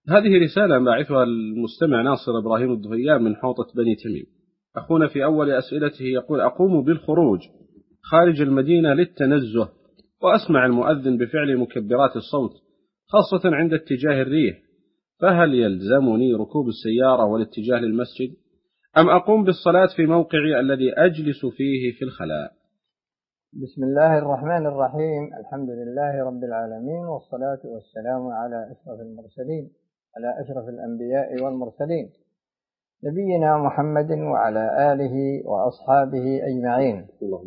هذه رسالة باعثها المستمع ناصر إبراهيم الضفيان من حوطة بني تميم. أخونا في أول أسئلته يقول: أقوم بالخروج خارج المدينة للتنزه، وأسمع المؤذن بفعل مكبرات الصوت خاصة عند اتجاه الريح، فهل يلزمني ركوب السيارة والاتجاه للمسجد، أم أقوم بالصلاة في موقعي الذي أجلس فيه في الخلاء؟ بسم الله الرحمن الرحيم. الحمد لله رب العالمين، والصلاة والسلام على أشرف المرسلين، على أشرف الأنبياء والمرسلين، نبينا محمد وعلى آله وأصحابه أجمعين.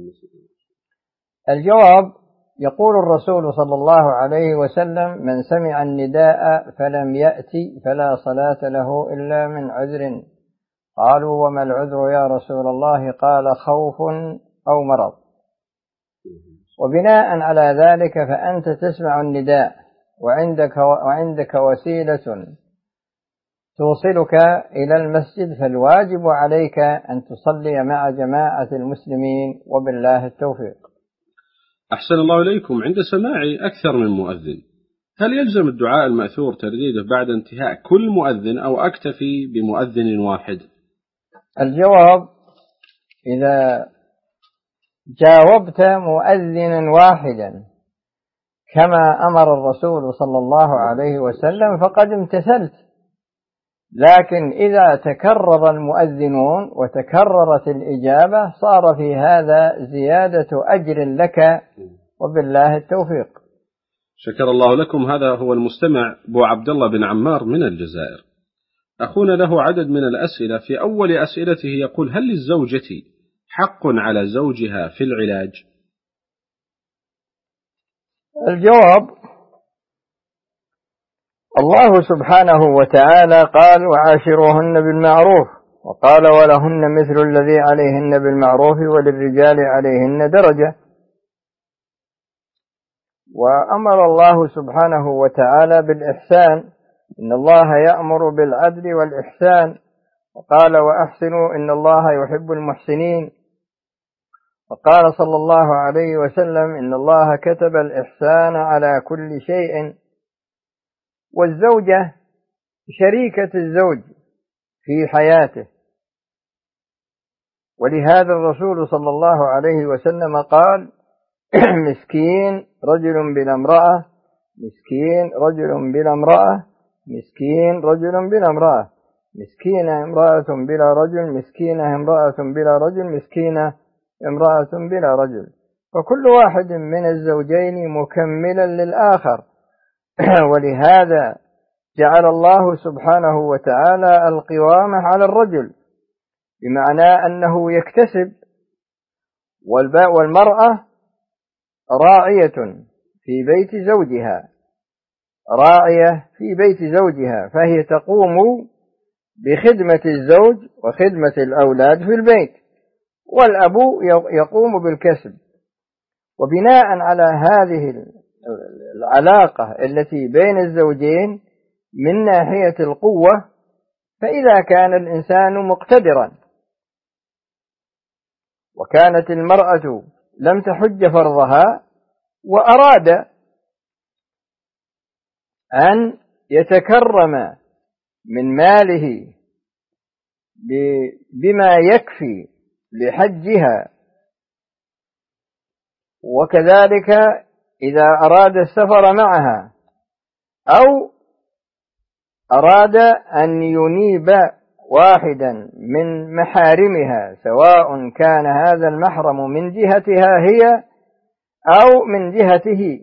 الجواب: يقول الرسول صلى الله عليه وسلم: من سمع النداء فلم يأتي فلا صلاة له إلا من عذر. قالوا: وما العذر يا رسول الله؟ قال: خوف أو مرض. وبناء على ذلك فأنت تسمع النداء وعندك وسيلة توصلك إلى المسجد، فالواجب عليك أن تصلي مع جماعة المسلمين، وبالله التوفيق. أحسن الله إليكم. عند سماعي أكثر من مؤذن، هل يلزم الدعاء المأثور ترديده بعد انتهاء كل مؤذن، أو أكتفي بمؤذن واحد؟ الجواب: إذا جاوبت مؤذنا واحدا كما أمر الرسول صلى الله عليه وسلم فقد امتثلت، لكن إذا تكرر المؤذنون وتكررت الإجابة صار في هذا زيادة أجر لك، وبالله التوفيق. شكر الله لكم. هذا هو المستمع أبو عبد الله بن عمار من الجزائر. أخونا له عدد من الأسئلة. في أول أسئلته يقول: هل للزوجة حق على زوجها في العلاج؟ الجواب: الله سبحانه وتعالى قال: وعاشروهن بالمعروف، وقال: ولهن مثل الذي عليهن بالمعروف وللرجال عليهن درجة. وأمر الله سبحانه وتعالى بالإحسان: إن الله يأمر بالعدل والإحسان، وقال: وأحسنوا إن الله يحب المحسنين. وقال صلى الله عليه وسلم: إن الله كتب الإحسان على كل شيء. والزوجة شريكة الزوج في حياته، ولهذا الرسول صلى الله عليه وسلم قال: مسكين رجل بلا امرأة، مسكين رجل بلا امرأة، مسكين رجل بلا امرأة، مسكينة امرأة بلا رجل، مسكينة امرأة بلا رجل، مسكينة امرأة بلا رجل. فكل واحد من الزوجين مكملا للآخر. ولهذا جعل الله سبحانه وتعالى القوامة على الرجل، بمعنى أنه يكتسب، والمرأة راعية في بيت زوجها، راعية في بيت زوجها، فهي تقوم بخدمة الزوج وخدمة الأولاد في البيت، والأب يقوم بالكسب. وبناء على هذه العلاقة التي بين الزوجين من ناحية القوة، فإذا كان الإنسان مقتدرا وكانت المرأة لم تحج فرضها وأراد أن يتكرم من ماله بما يكفي لحجها، وكذلك إذا أراد السفر معها أو أراد أن ينيب واحدا من محارمها، سواء كان هذا المحرم من جهتها هي أو من جهته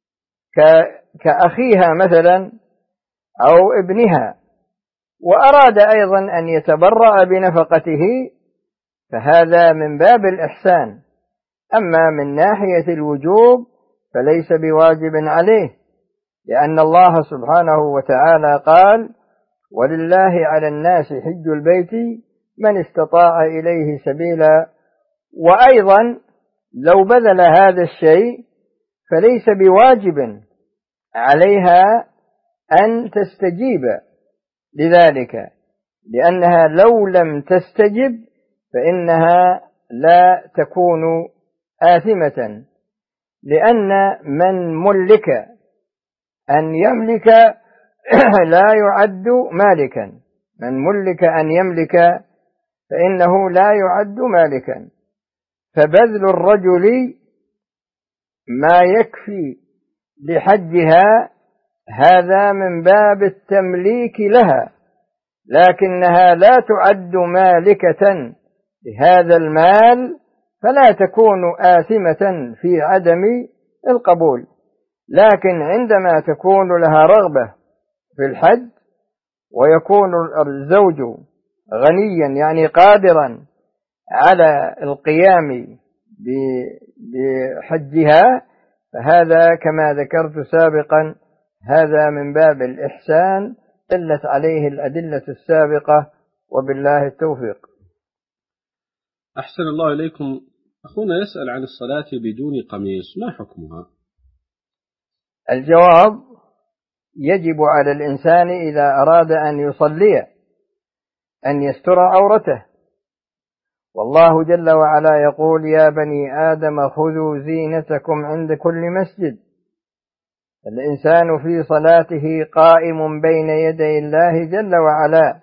كأخيها مثلا أو ابنها، وأراد أيضا أن يتبرأ بنفقته، فهذا من باب الإحسان. أما من ناحية الوجوب فليس بواجب عليه، لأن الله سبحانه وتعالى قال: ولله على الناس حج البيت من استطاع إليه سبيلا. وأيضا لو بذل هذا الشيء فليس بواجب عليها أن تستجيب لذلك، لأنها لو لم تستجب فإنها لا تكون آثمة، لأن من ملك أن يملك لا يعد مالكا. من ملك أن يملك فإنه لا يعد مالكا. فبذل الرجل ما يكفي لحجها هذا من باب التمليك لها، لكنها لا تعد مالكة لهذا المال، فلا تكون آثمة في عدم القبول. لكن عندما تكون لها رغبة في الحج ويكون الزوج غنيا يعني قادرا على القيام بحجها، فهذا كما ذكرت سابقا هذا من باب الإحسان دلت عليه الأدلة السابقة، وبالله التوفيق. أحسن الله إليكم. أخونا يسأل عن الصلاة بدون قميص، ما حكمها؟ الجواب: يجب على الإنسان إذا أراد أن يصلي أن يستر عورته، والله جل وعلا يقول: يا بني آدم خذوا زينتكم عند كل مسجد. الإنسان في صلاته قائم بين يدي الله جل وعلا،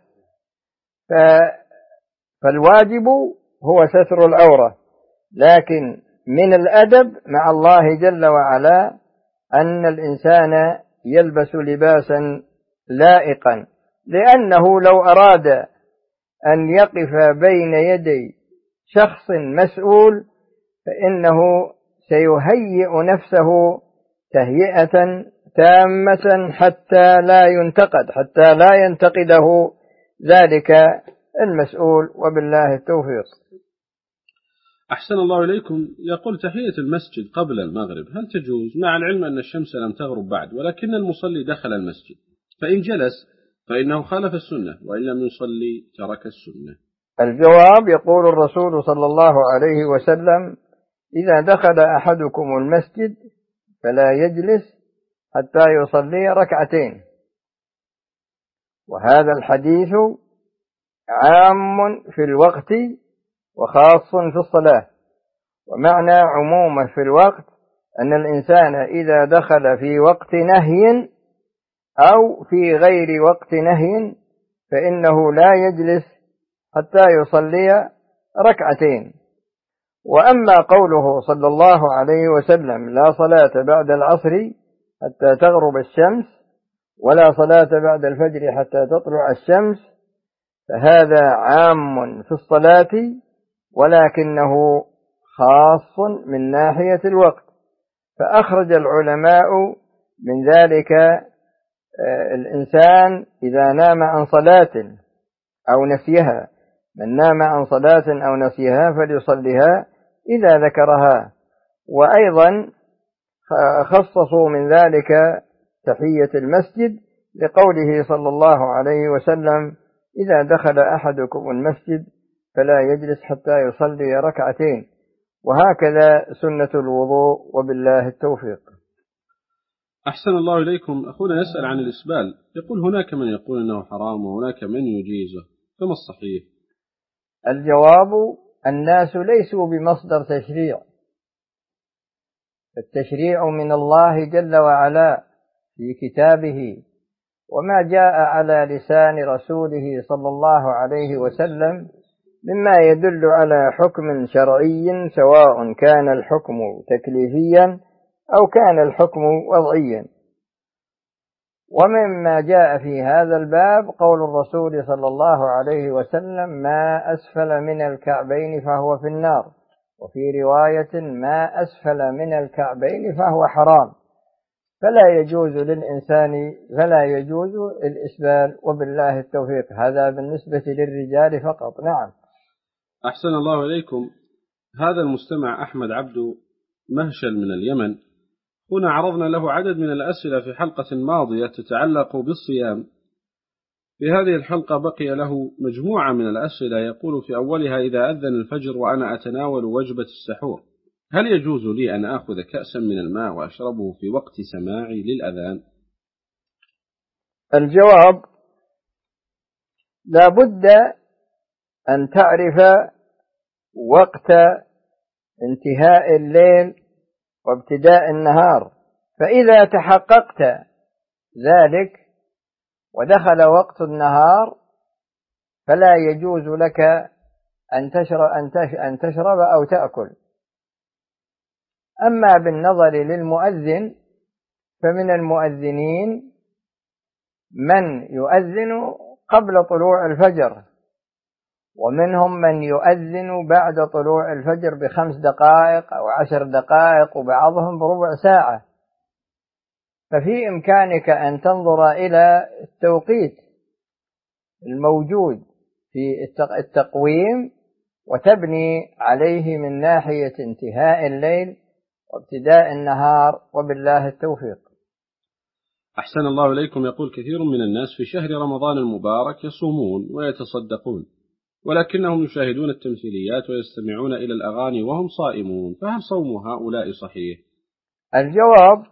فالواجب هو ستر العورة، لكن من الأدب مع الله جل وعلا أن الإنسان يلبس لباسا لائقا، لأنه لو أراد أن يقف بين يدي شخص مسؤول فإنه سيهيئ نفسه تهيئة تامة حتى لا ينتقده ذلك المسؤول، وبالله التوفيق. أحسن الله إليكم. يقول: تحية المسجد قبل المغرب هل تجوز، مع العلم أن الشمس لم تغرب بعد، ولكن المصلي دخل المسجد، فإن جلس فإنه خالف السنة، وإن لم يصلي ترك السنة؟ الجواب: يقول الرسول صلى الله عليه وسلم: إذا دخل أحدكم المسجد فلا يجلس حتى يصلي ركعتين. وهذا الحديث عام في الوقت وخاص في الصلاة. ومعنى عمومه في الوقت أن الإنسان إذا دخل في وقت نهي أو في غير وقت نهي فإنه لا يجلس حتى يصلي ركعتين. وأما قوله صلى الله عليه وسلم: لا صلاة بعد العصر حتى تغرب الشمس، ولا صلاة بعد الفجر حتى تطلع الشمس، فهذا عام في الصلاة ولكنه خاص من ناحية الوقت. فأخرج العلماء من ذلك الإنسان إذا نام عن صلاة أو نسيها، من نام عن صلاة أو نسيها فليصليها إذا ذكرها. وأيضا خصصوا من ذلك تحية المسجد لقوله صلى الله عليه وسلم: إذا دخل أحدكم المسجد فلا يجلس حتى يصلي ركعتين. وهكذا سنة الوضوء، وبالله التوفيق. أحسن الله إليكم. أخونا يسأل عن الإسبال، يقول: هناك من يقول أنه حرام وهناك من يجيزه، فما الصحيح؟ الجواب: الناس ليسوا بمصدر تشريع، التشريع من الله جل وعلا في كتابه، وما جاء على لسان رسوله صلى الله عليه وسلم مما يدل على حكم شرعي، سواء كان الحكم تكليفيا أو كان الحكم وضعيا. ومما جاء في هذا الباب قول الرسول صلى الله عليه وسلم: ما أسفل من الكعبين فهو في النار، وفي رواية: ما أسفل من الكعبين فهو حرام. فلا يجوز الإسبال، وبالله التوفيق. هذا بالنسبة للرجال فقط. نعم. أحسن الله إليكم. هذا المستمع أحمد عبدو مهشل من اليمن، هنا عرضنا له عدد من الأسئلة في حلقة ماضية تتعلق بالصيام. في هذه الحلقة بقي له مجموعة من الأسئلة، يقول في أولها: إذا أذن الفجر وأنا أتناول وجبة السحور، هل يجوز لي أن أخذ كأسا من الماء وأشربه في وقت سماعي للأذان؟ الجواب: لا بد أن تعرف وقت انتهاء الليل وابتداء النهار، فإذا تحققت ذلك ودخل وقت النهار فلا يجوز لك أن تشرب أو تأكل. أما بالنظر للمؤذن فمن المؤذنين من يؤذن قبل طلوع الفجر، ومنهم من يؤذن بعد طلوع الفجر ب5 دقائق أو 10 دقائق، وبعضهم بربع ساعة. ففي إمكانك أن تنظر إلى التوقيت الموجود في التقويم وتبني عليه من ناحية انتهاء الليل وابتداء النهار، وبالله التوفيق. أحسن الله إليكم. يقول كثير من الناس في شهر رمضان المبارك يصومون ويتصدقون، ولكنهم يشاهدون التمثيليات ويستمعون إلى الأغاني وهم صائمون، فهل صوم هؤلاء صحيح؟ الجواب: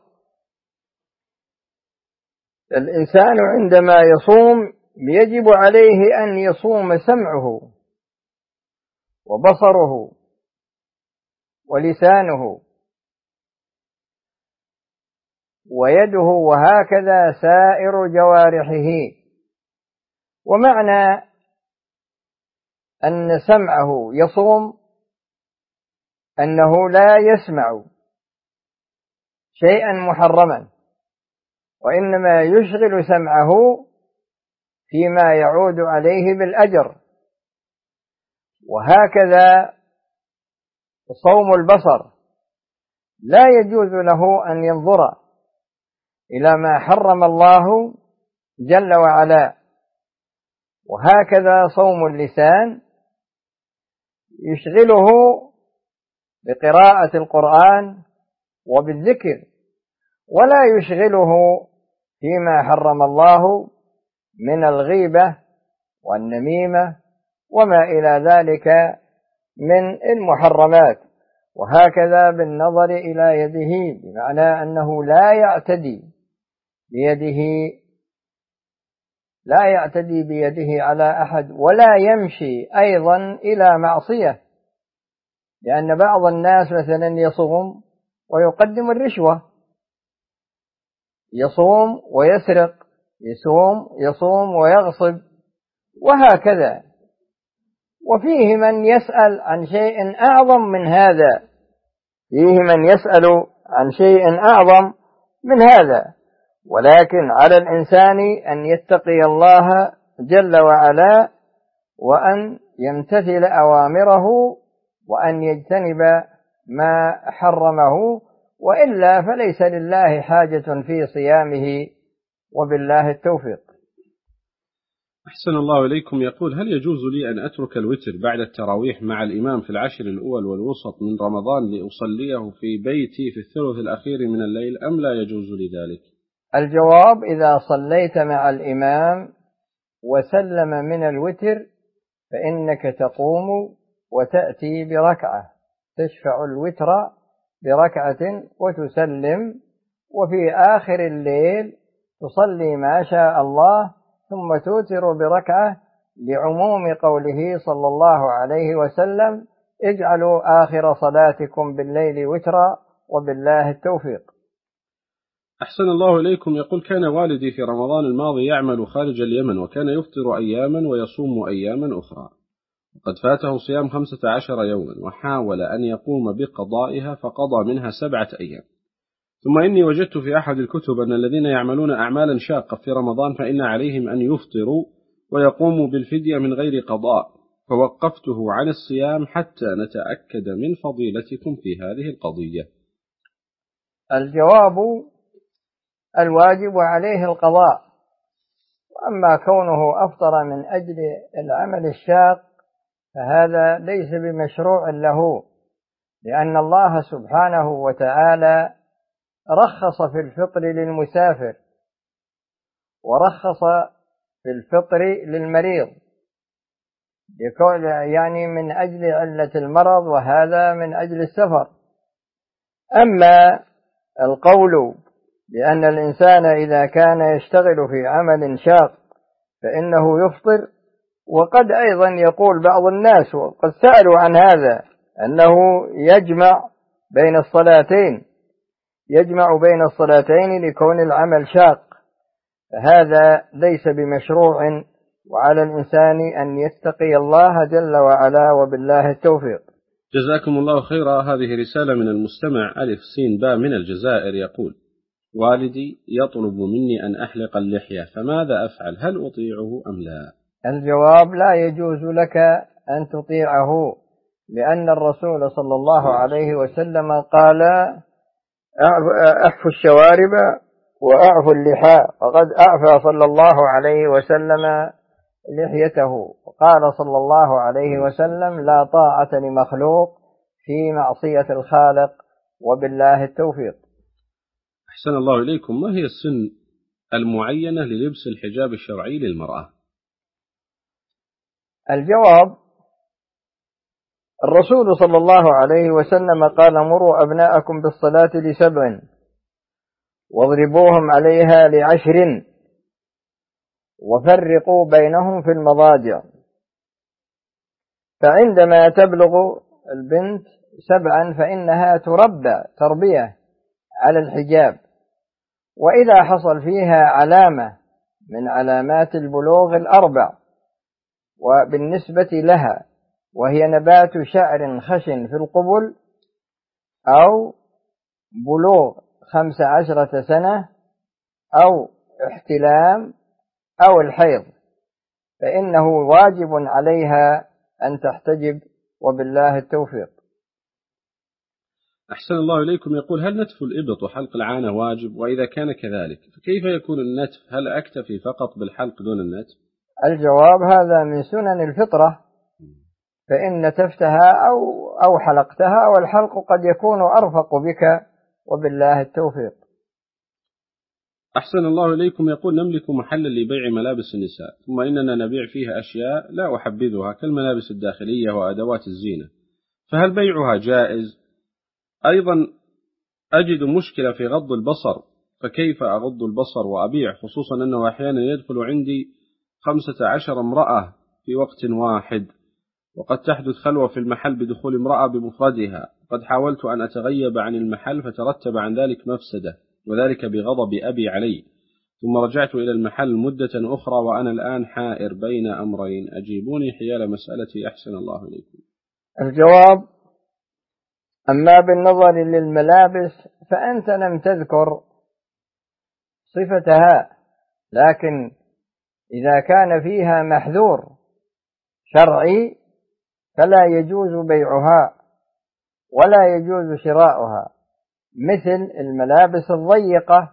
الإنسان عندما يصوم يجب عليه أن يصوم سمعه وبصره ولسانه ويده، وهكذا سائر جوارحه. ومعنى أن سمعه يصوم أنه لا يسمع شيئا محرما، وإنما يشغل سمعه فيما يعود عليه بالأجر. وهكذا صوم البصر لا يجوز له أن ينظر إلى ما حرم الله جل وعلا. وهكذا صوم اللسان يشغله بقراءة القرآن وبالذكر، ولا يشغله فيما حرم الله من الغيبة والنميمة وما إلى ذلك من المحرمات. وهكذا بالنظر إلى يده، بمعنى أنه لا يعتدي بيده على أحد، ولا يمشي أيضا إلى معصية، لأن بعض الناس مثلا يصوم ويقدم الرشوة، يصوم ويسرق، يصوم ويغصب، وهكذا. وفيه من يسأل عن شيء أعظم من هذا، ولكن على الإنسان أن يتقي الله جل وعلا، وأن يمتثل أوامره، وأن يجتنب ما حرمه، وإلا فليس لله حاجة في صيامه، وبالله التوفيق. أحسن الله إليكم. يقول: هل يجوز لي أن أترك الوتر بعد التراويح مع الإمام في العشر الأول والوسط من رمضان لأصليه في بيتي في الثلث الأخير من الليل، أم لا يجوز لي ذلك؟ الجواب: إذا صليت مع الإمام وسلم من الوتر فإنك تقوم وتأتي بركعة، تشفع الوتر بركعة وتسلم، وفي آخر الليل تصلي ما شاء الله، ثم توتر بركعة، لعموم قوله صلى الله عليه وسلم: اجعلوا آخر صلاتكم بالليل وترا، وبالله التوفيق. أحسن الله إليكم. يقول: كان والدي في رمضان الماضي يعمل خارج اليمن، وكان يفطر أياما ويصوم أياما أخرى، وقد فاته صيام 15 يوما، وحاول أن يقوم بقضائها فقضى منها 7 أيام. ثم إني وجدت في أحد الكتب أن الذين يعملون أعمالا شاقة في رمضان فإن عليهم أن يفطروا ويقوموا بالفدية من غير قضاء، فوقفته عن الصيام حتى نتأكد من فضيلتكم في هذه القضية. الجواب: الواجب عليه القضاء، وأما كونه أفطر من أجل العمل الشاق فهذا ليس بمشروع له، لأن الله سبحانه وتعالى رخص في الفطر للمسافر، ورخص في الفطر للمريض، يعني من أجل علة المرض، وهذا من أجل السفر. أما القول بأن الإنسان إذا كان يشتغل في عمل شاق فإنه يفطر، وقد أيضا يقول بعض الناس وقد سألوا عن هذا أنه يجمع بين الصلاتين لكون العمل شاق، فهذا ليس بمشروع، وعلى الإنسان أن يتقي الله جل وعلا، وبالله التوفيق. جزاكم الله خيرا. هذه رسالة من المستمع ألف سين باء من الجزائر، يقول: والدي يطلب مني أن أحلق اللحية، فماذا أفعل؟ هل أطيعه أم لا؟ الجواب: لا يجوز لك أن تطيعه، لأن الرسول صلى الله عليه وسلم قال: أعفوا الشوارب وأعفوا اللحى، وقد أعفى صلى الله عليه وسلم لحيته. قال صلى الله عليه وسلم: لا طاعة لمخلوق في معصية الخالق، وبالله التوفيق. أحسن الله إليكم. ما هي السن المعينة للبس الحجاب الشرعي للمرأة؟ الجواب: الرسول صلى الله عليه وسلم قال: مروا أبناءكم بالصلاة ل7 واضربوهم عليها ل10 وفرقوا بينهم في المضاجع. فعندما تبلغ البنت 7 فإنها تربى تربية على الحجاب، وإذا حصل فيها علامة من علامات البلوغ 4 وبالنسبة لها وهي نبات شعر خشن في القبل، أو بلوغ 15 سنة، أو احتلام، أو الحيض، فإنه واجب عليها أن تحتجب، وبالله التوفيق. أحسن الله إليكم. يقول: هل نتف الإبط وحلق العانة واجب؟ وإذا كان كذلك فكيف يكون النتف؟ هل أكتفي فقط بالحلق دون النتف؟ الجواب: هذا من سنن الفطرة، فإن نتفتها أو حلقتها، والحلق قد يكون أرفق بك، وبالله التوفيق. أحسن الله إليكم. يقول: نملك محلا لبيع ملابس النساء، ثم إننا نبيع فيها أشياء لا أحبذها كالملابس الداخلية وأدوات الزينة، فهل بيعها جائز؟ أيضا أجد مشكلة في غض البصر، فكيف أغض البصر وأبيع، خصوصا أنه أحيانا يدخل عندي 15 امرأة في وقت واحد، وقد تحدث خلوة في المحل بدخول امرأة بمفردها. قد حاولت أن أتغيب عن المحل فترتب عن ذلك مفسدة، وذلك بغضب أبي علي، ثم رجعت إلى المحل مدة أخرى، وأنا الآن حائر بين أمرين، أجيبوني حيال مسألتي أحسن الله إليكم. الجواب: أما بالنظر للملابس فأنت لم تذكر صفتها، لكن إذا كان فيها محذور شرعي فلا يجوز بيعها ولا يجوز شراؤها، مثل الملابس الضيقة،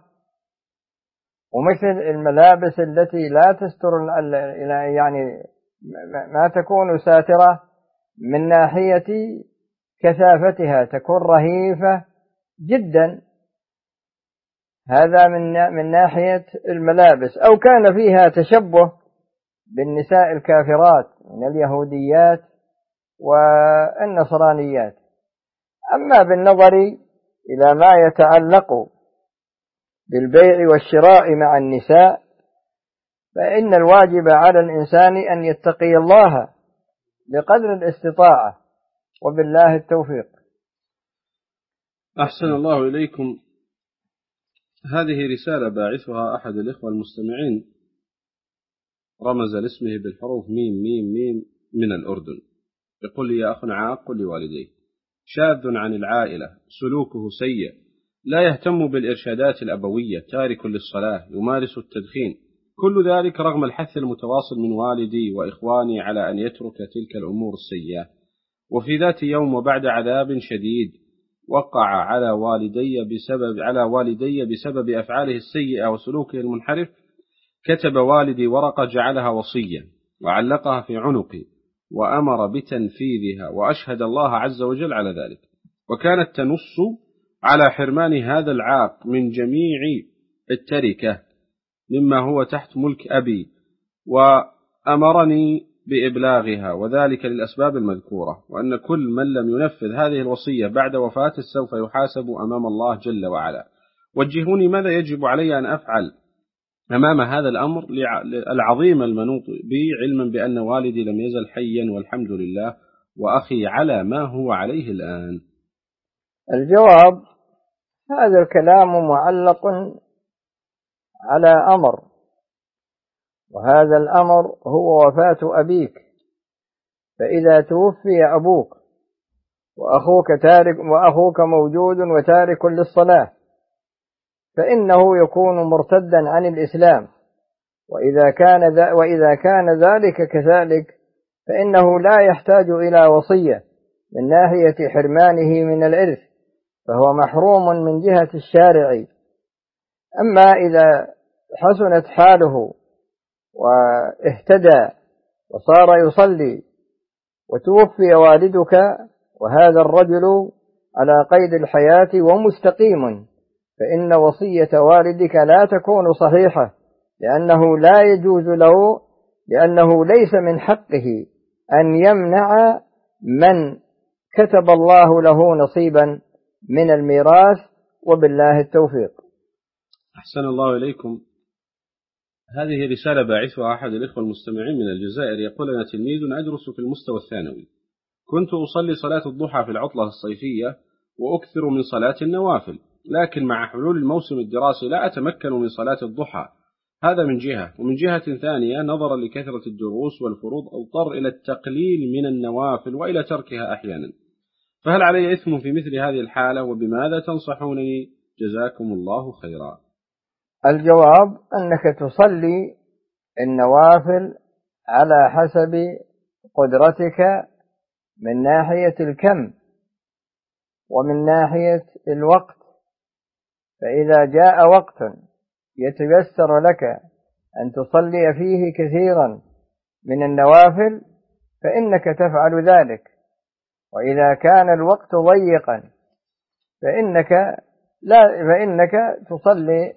ومثل الملابس التي لا تستر، يعني ما تكون ساترة من ناحية كثافتها، تكون رهيفة جدا. هذا من ناحية الملابس. أو كان فيها تشبه بالنساء الكافرات من اليهوديات والنصرانيات. أما بالنظر إلى ما يتعلق بالبيع والشراء مع النساء، فإن الواجب على الإنسان أن يتقي الله بقدر الاستطاعة، وبالله التوفيق. أحسن الله إليكم. هذه رسالة باعثها أحد الإخوة المستمعين، رمز لاسمه بالحروف ميم ميم ميم من الأردن. يقول لي: يا أخ عاق لوالديه، شاذ عن العائلة، سلوكه سيء، لا يهتم بالإرشادات الأبوية، تارك للصلاة، يمارس التدخين، كل ذلك رغم الحث المتواصل من والدي وإخواني على أن يترك تلك الأمور السيئة. وفي ذات يوم وبعد عذاب شديد وقع على والدي بسبب أفعاله السيئة وسلوكه المنحرف، كتب والدي ورقة جعلها وصية وعلقها في عنقي وأمر بتنفيذها، وأشهد الله عز وجل على ذلك، وكانت تنص على حرمان هذا العاق من جميع التركة مما هو تحت ملك أبي، وأمرني بإبلاغها، وذلك للأسباب المذكورة، وأن كل من لم ينفذ هذه الوصية بعد وفاته سوف يحاسب أمام الله جل وعلا. وجهوني ماذا يجب علي أن أفعل أمام هذا الأمر العظيم المنوط بي، علما بأن والدي لم يزل حيا والحمد لله، وأخي على ما هو عليه الآن. الجواب: هذا الكلام معلق على أمر وهذا الأمر هو وفاة أبيك. فإذا توفي أبوك وأخوك موجود وتارك للصلاة فإنه يكون مرتدا عن الإسلام، وإذا كان ذلك كذلك فإنه لا يحتاج إلى وصية من ناحية حرمانه من الإرث، فهو محروم من جهة الشارع. أما إذا حسنت حاله واهتدى وصار يصلي وتوفي والدك وهذا الرجل على قيد الحياة ومستقيم، فإن وصية والدك لا تكون صحيحة، لأنه لا يجوز له، لأنه ليس من حقه أن يمنع من كتب الله له نصيبا من الميراث، وبالله التوفيق. أحسن الله إليكم. هذه رسالة باعثها أحد الإخوة المستمعين من الجزائر، يقول: أنا تلميذ أدرس في المستوى الثانوي، كنت أصلي صلاة الضحى في العطلة الصيفية وأكثر من صلاة النوافل، لكن مع حلول الموسم الدراسي لا أتمكن من صلاة الضحى، هذا من جهة، ومن جهة ثانية نظرا لكثرة الدروس والفروض أضطر إلى التقليل من النوافل وإلى تركها أحيانا، فهل علي إثم في مثل هذه الحالة، وبماذا تنصحونني جزاكم الله خيرا؟ الجواب أنك تصلي النوافل على حسب قدرتك من ناحية الكم ومن ناحية الوقت، فإذا جاء وقت يتيسر لك أن تصلي فيه كثيرا من النوافل فإنك تفعل ذلك، وإذا كان الوقت ضيقا فإنك تصلي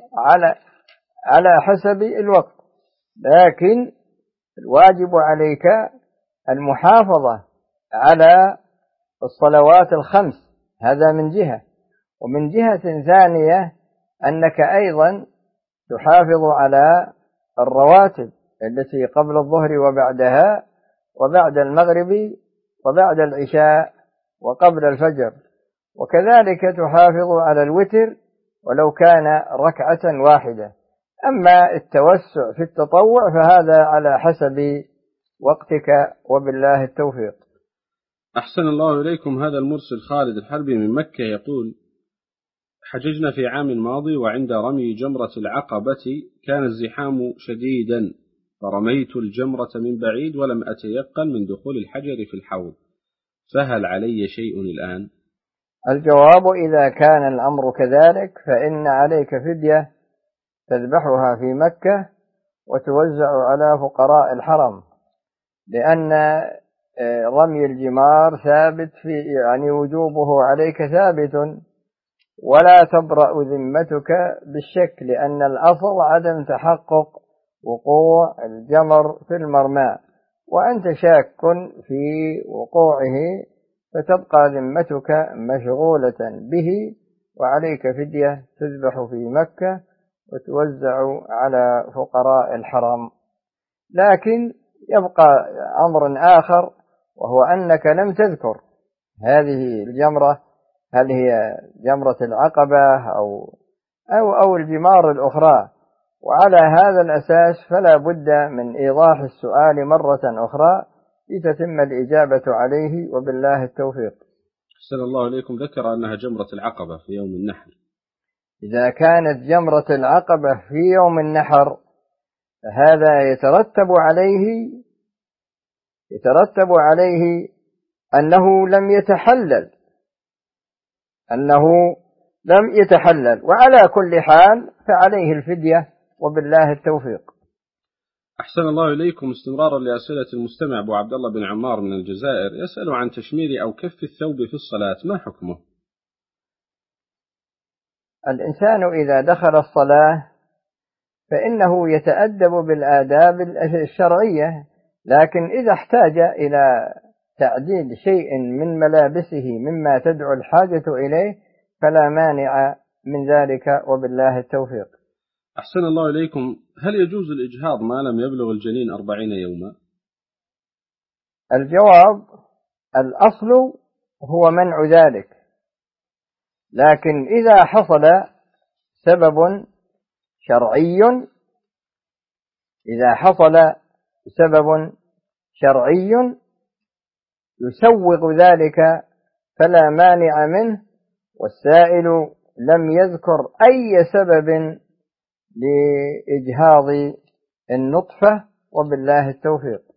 على حسب الوقت، لكن الواجب عليك المحافظة على الصلوات الخمس، هذا من جهة، ومن جهة ثانية أنك أيضا تحافظ على الرواتب التي قبل الظهر وبعدها وبعد المغرب وبعد العشاء وقبل الفجر، وكذلك تحافظ على الوتر ولو كان ركعة واحدة. أما التوسع في التطوع فهذا على حسب وقتك، وبالله التوفيق. أحسن الله إليكم. هذا المرسل خالد الحربي من مكة يقول: حججنا في عام ماضي، وعند رمي جمرة العقبة كان الزحام شديدا، فرميت الجمرة من بعيد ولم أتيقن من دخول الحجر في الحوض، فهل علي شيء الآن؟ الجواب: إذا كان الأمر كذلك فإن عليك فدية تذبحها في مكة وتوزع على فقراء الحرم، لأن رمي الجمار ثابت وجوبه عليك ثابت، ولا تبرأ ذمتك بالشك، لأن الأصل عدم تحقق وقوع الجمر في المرمى، وأنت شاك في وقوعه، فتبقى ذمتك مشغولة به، وعليك فدية تذبح في مكة وتوزع على فقراء الحرم. لكن يبقى أمر آخر، وهو أنك لم تذكر هذه الجمرة هل هي جمرة العقبة أو الجمار الأخرى، وعلى هذا الأساس فلا بد من إيضاح السؤال مرة أخرى لتتم الإجابة عليه، وبالله التوفيق. أحسن الله إليكم. ذكر أنها جمرة العقبة في يوم النحر. إذا كانت جمرة العقبة في يوم النحر فهذا يترتب عليه أنه لم يتحلل، وعلى كل حال فعليه الفدية، وبالله التوفيق. أحسن الله إليكم. استمرارا لأسئلة المستمع أبو عبد الله بن عمار من الجزائر، يسأل عن تشمير أو كف الثوب في الصلاة، ما حكمه؟ الإنسان إذا دخل الصلاة فإنه يتأدب بالآداب الشرعية، لكن إذا احتاج إلى تعديل شيء من ملابسه مما تدعو الحاجة إليه فلا مانع من ذلك، وبالله التوفيق. أحسن الله إليكم. هل يجوز الإجهاض ما لم يبلغ الجنين 40 يوما؟ الجواب: الأصل هو منع ذلك، لكن إذا حصل سبب شرعي إذا حصل سبب شرعي يسوغ ذلك فلا مانع منه، والسائل لم يذكر أي سبب لإجهاض النطفة، وبالله التوفيق.